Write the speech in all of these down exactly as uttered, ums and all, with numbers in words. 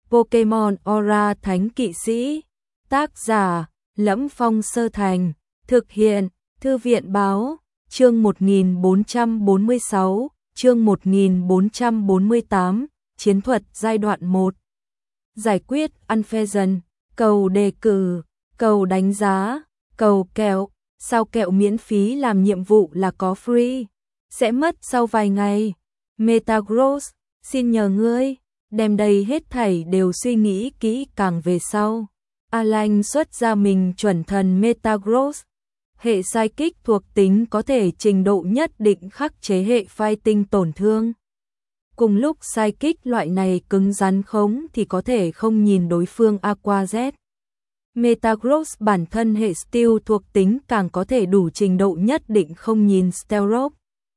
Pokemon Aura Thánh Kỵ Sĩ. Tác giả: Lẫm Phong Sơ Thành. Thực hiện: Thư viện báo. Chương một nghìn bốn trăm bốn mươi sáu, chương một nghìn bốn trăm bốn mươi tám, Chiến thuật giai đoạn một. Giải quyết Unfezant, cầu đề cử, cầu đánh giá, cầu kẹo, sao kẹo miễn phí làm nhiệm vụ là có free, sẽ mất sau vài ngày. Metagross, xin nhờ ngươi, đem đây hết thảy đều suy nghĩ kỹ càng về sau. Alan xuất ra mình chuẩn thần Metagross. Hệ Psychic thuộc tính có thể trình độ nhất định khắc chế hệ fighting tổn thương. Cùng lúc Psychic loại này cứng rắn khống thì có thể không nhìn đối phương Aqua Z. Metagross bản thân hệ Steel thuộc tính càng có thể đủ trình độ nhất định không nhìn Stealth.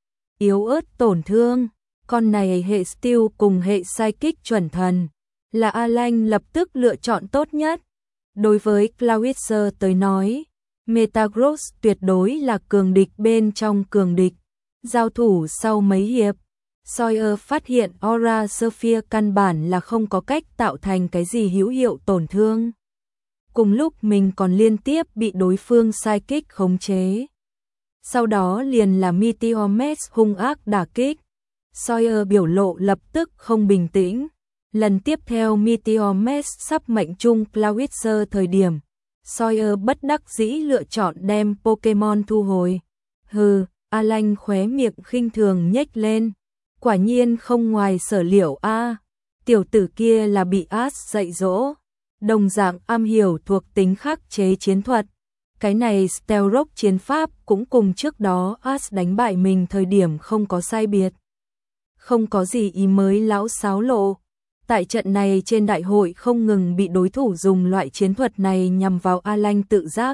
Yếu ớt tổn thương, con này hệ Steel cùng hệ Psychic chuẩn thần, là Alan lập tức lựa chọn tốt nhất. Đối với Clawitzer tới nói, Metagross tuyệt đối là cường địch bên trong cường địch. Giao thủ sau mấy hiệp, Sawyer phát hiện Aura Sphere căn bản là không có cách tạo thành cái gì hữu hiệu tổn thương. Cùng lúc mình còn liên tiếp bị đối phương Psychic khống chế. Sau đó liền là Meteor Mash hung ác đả kích. Sawyer biểu lộ lập tức không bình tĩnh. Lần tiếp theo Meteor Mash sắp mệnh trung Clawitzer thời điểm, Sawyer bất đắc dĩ lựa chọn đem Pokemon thu hồi. Hừ, Alan khóe miệng khinh thường nhếch lên. Quả nhiên không ngoài sở liệu a, à, tiểu tử kia là bị Ash dạy dỗ, đồng dạng am hiểu thuộc tính khắc chế chiến thuật. Cái này Stealth chiến pháp cũng cùng trước đó Ash đánh bại mình thời điểm không có sai biệt. Không có gì ý mới lão xáo lộ. Tại trận này trên đại hội không ngừng bị đối thủ dùng loại chiến thuật này nhằm vào Alan tự giác.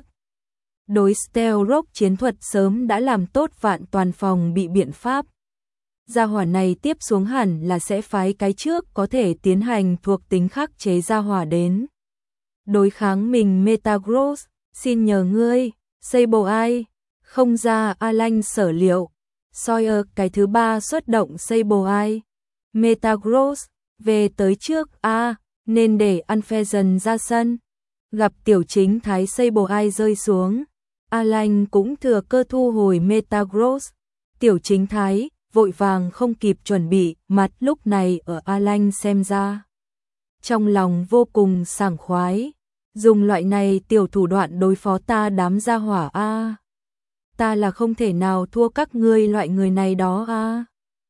Đối Stealth chiến thuật sớm đã làm tốt vạn toàn phòng bị biện pháp. Gia hỏa này tiếp xuống hẳn là sẽ phái cái trước có thể tiến hành thuộc tính khắc chế gia hỏa đến. Đối kháng mình Metagross, xin nhờ ngươi, Sableye, không ra Alan sở liệu. Sawyer cái thứ ba xuất động Sableye. Metagross, về tới trước a, à, nên để Unfezant ra sân. Gặp tiểu chính thái Sableye rơi xuống, Alan cũng thừa cơ thu hồi Metagross. Tiểu chính thái vội vàng không kịp chuẩn bị, mặt lúc này ở Alan xem ra trong lòng vô cùng sảng khoái. Dùng loại này tiểu thủ đoạn đối phó ta đám gia hỏa a. À. Ta là không thể nào thua các ngươi loại người này đó a. À.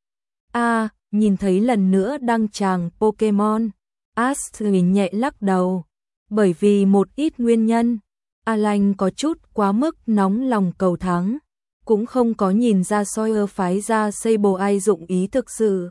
A, à, nhìn thấy lần nữa đăng tràng Pokemon, Ash nhẹ lắc đầu. Bởi vì một ít nguyên nhân, Alan có chút quá mức nóng lòng cầu thắng, cũng không có nhìn ra Sawyer phái ra Sableye dụng ý thực sự.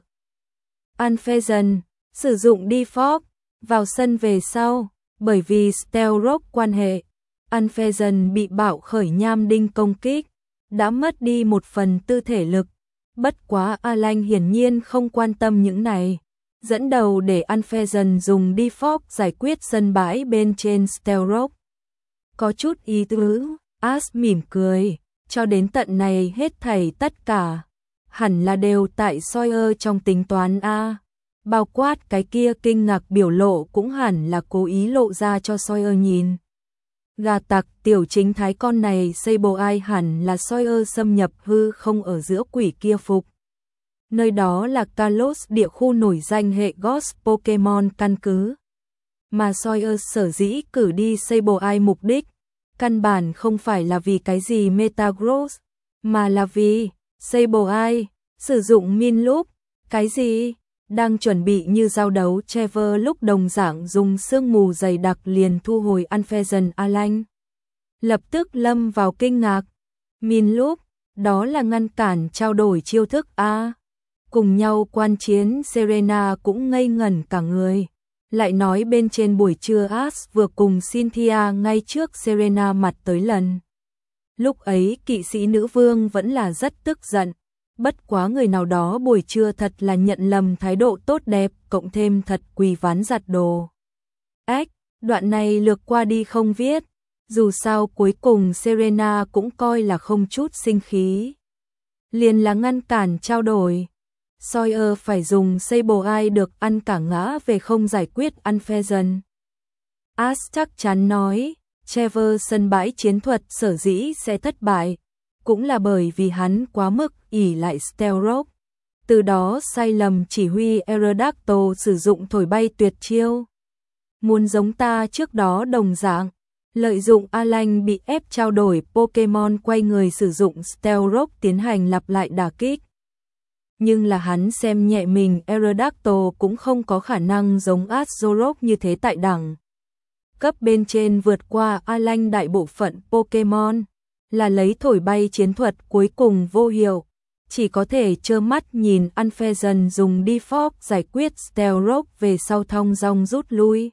Unfezant sử dụng Default vào sân về sau, bởi vì Stealth quan hệ, Unfezant bị bạo khởi nham đinh công kích, đã mất đi một phần tư thể lực. Bất quá Alan hiển nhiên không quan tâm những này, dẫn đầu để Unfezant dùng Default giải quyết sân bãi bên trên Stealth. Có chút ý tứ, Ash mỉm cười, cho đến tận này hết thảy tất cả, hẳn là đều tại Sawyer trong tính toán a. Bao quát cái kia kinh ngạc biểu lộ cũng hẳn là cố ý lộ ra cho Sawyer nhìn. Gà tặc tiểu chính thái con này Sableye hẳn là Sawyer xâm nhập hư không ở giữa quỷ kia phục. Nơi đó là Kalos địa khu nổi danh hệ Ghost Pokemon căn cứ. Mà Sawyer sở dĩ cử đi Sableye mục đích, căn bản không phải là vì cái gì Metagross, mà là vì Sableye sử dụng Min Loop, cái gì? Đang chuẩn bị như giao đấu Trevor lúc đồng dạng dùng sương mù dày đặc liền thu hồi Unfezant Alan. Lập tức lâm vào kinh ngạc. Min Loop, đó là ngăn cản trao đổi chiêu thức a. Cùng nhau quan chiến Serena cũng ngây ngẩn cả người. Lại nói bên trên buổi trưa Ash vừa cùng Cynthia ngay trước Serena mặt tới lần. Lúc ấy kỵ sĩ nữ vương vẫn là rất tức giận. Bất quá người nào đó buổi trưa thật là nhận lầm thái độ tốt đẹp, cộng thêm thật quỳ ván giặt đồ. Ếch, đoạn này lược qua đi không viết. Dù sao cuối cùng Serena cũng coi là không chút sinh khí. Liền là ngăn cản trao đổi. Sawyer phải dùng Sable Eye được ăn cả ngã về không giải quyết Unpheasant. Ash chắc chắn nói, Trevor sân bãi chiến thuật sở dĩ sẽ thất bại, cũng là bởi vì hắn quá mức ỷ lại Stealth. Từ đó sai lầm chỉ huy Aerodactyl sử dụng thổi bay tuyệt chiêu. Muốn giống ta trước đó đồng dạng, lợi dụng Alan bị ép trao đổi Pokemon quay người sử dụng Stealth tiến hành lặp lại đả kích. Nhưng là hắn xem nhẹ mình, Aerodactyl cũng không có khả năng giống Azoroth như thế tại đẳng cấp bên trên vượt qua Alan đại bộ phận Pokemon, là lấy thổi bay chiến thuật cuối cùng vô hiệu, chỉ có thể trơ mắt nhìn Unpheasant dùng Default giải quyết Stealth về sau thong dong rút lui.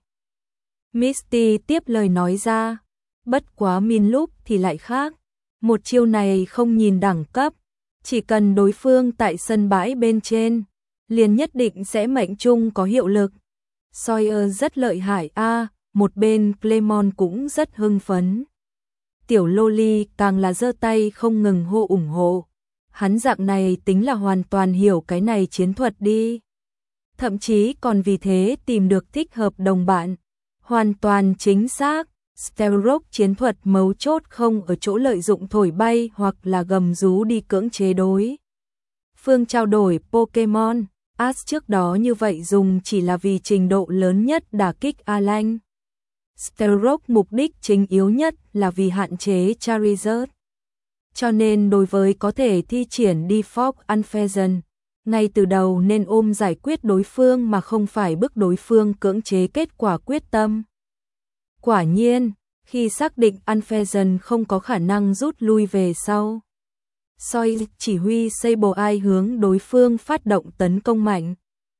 Misty tiếp lời nói ra, bất quá Minloop thì lại khác, một chiêu này không nhìn đẳng cấp, chỉ cần đối phương tại sân bãi bên trên, liền nhất định sẽ mệnh trung có hiệu lực. Sawyer rất lợi hại a, à, một bên Clemon cũng rất hưng phấn. Tiểu Loli càng là giơ tay không ngừng hô ủng hộ. Hắn dạng này tính là hoàn toàn hiểu cái này chiến thuật đi. Thậm chí còn vì thế tìm được thích hợp đồng bạn. Hoàn toàn chính xác, Stealth chiến thuật mấu chốt không ở chỗ lợi dụng thổi bay hoặc là gầm rú đi cưỡng chế đối phương trao đổi Pokemon. Ash trước đó như vậy dùng chỉ là vì trình độ lớn nhất đả kích Alan. Stealth mục đích chính yếu nhất là vì hạn chế Charizard. Cho nên đối với có thể thi triển Default Unpheasant, ngay từ đầu nên ôm giải quyết đối phương mà không phải bức đối phương cưỡng chế kết quả quyết tâm. Quả nhiên, khi xác định Unpheasant không có khả năng rút lui về sau, Sawyer chỉ huy Sable Eye hướng đối phương phát động tấn công mạnh.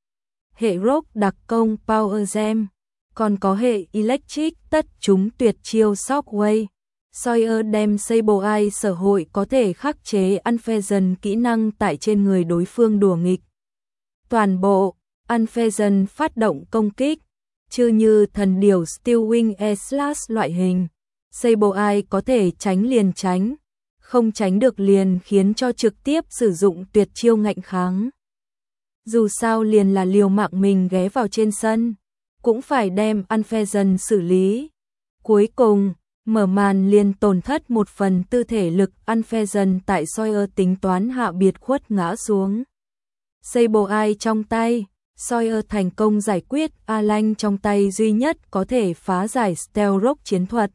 Hệ Rock đặc công Power Gem, còn có hệ Electric tất chúng tuyệt chiêu Shockwave. Sawyer đem Sable Eye sở hội có thể khắc chế Unpheasant kỹ năng tại trên người đối phương đùa nghịch. Toàn bộ, Unpheasant phát động công kích, chứ như thần điểu Steel Wing E-Slash loại hình. Sable Eye có thể tránh liền tránh, không tránh được liền khiến cho trực tiếp sử dụng tuyệt chiêu ngạnh kháng. Dù sao liền là liều mạng mình ghé vào trên sân, cũng phải đem Unpheasant xử lý. Cuối cùng, mở màn liền tổn thất một phần tư thể lực, Unpheasant tại Sawyer tính toán hạ biệt khuất ngã xuống. Sable Eye trong tay, Sawyer thành công giải quyết Alan trong tay duy nhất có thể phá giải Stealth chiến thuật.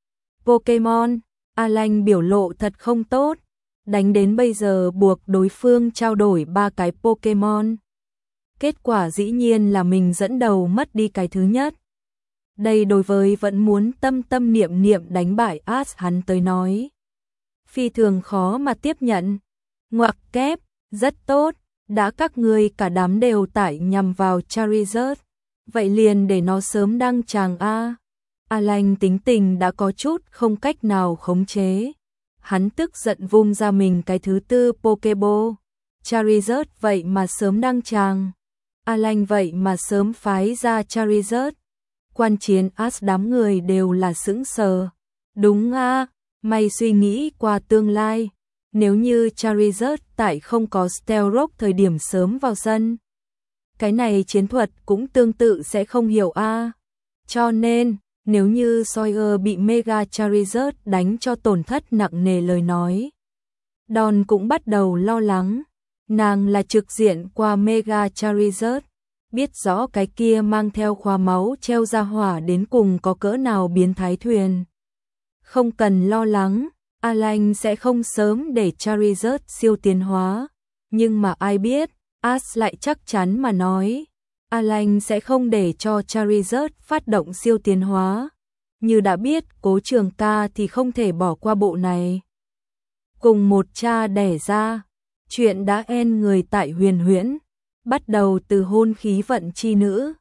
Pokemon, Alan biểu lộ thật không tốt, đánh đến bây giờ buộc đối phương trao đổi ba cái Pokemon. Kết quả dĩ nhiên là mình dẫn đầu mất đi cái thứ nhất. Đây đối với vẫn muốn tâm tâm niệm niệm đánh bại Ash hắn tới nói, phi thường khó mà tiếp nhận. Ngoặc kép, rất tốt, đã các ngươi cả đám đều tải nhằm vào Charizard, vậy liền để nó sớm đăng tràng a. Alan tính tình đã có chút không cách nào khống chế. Hắn tức giận vung ra mình cái thứ tư Pokeball. Charizard vậy mà sớm đăng tràng. Alan vậy mà sớm phái ra Charizard. Quan chiến Ash đám người đều là sững sờ. Đúng a, mày suy nghĩ qua tương lai. Nếu như Charizard tại không có Stealth thời điểm sớm vào sân, cái này chiến thuật cũng tương tự sẽ không hiểu a. Cho nên, nếu như Sawyer bị Mega Charizard đánh cho tổn thất nặng nề lời nói, Dawn cũng bắt đầu lo lắng. Nàng là trực diện qua Mega Charizard, biết rõ cái kia mang theo khóa máu treo ra hỏa đến cùng có cỡ nào biến thái thuyền. Không cần lo lắng, Alan sẽ không sớm để Charizard siêu tiến hóa, nhưng mà ai biết, Ash lại chắc chắn mà nói, Alan sẽ không để cho Charizard phát động siêu tiến hóa. Như đã biết Cố Trường Ca thì không thể bỏ qua bộ này. Cùng một cha đẻ ra, chuyện đã end người tại Huyền Huyễn, bắt đầu từ hôn khí vận chi nữ,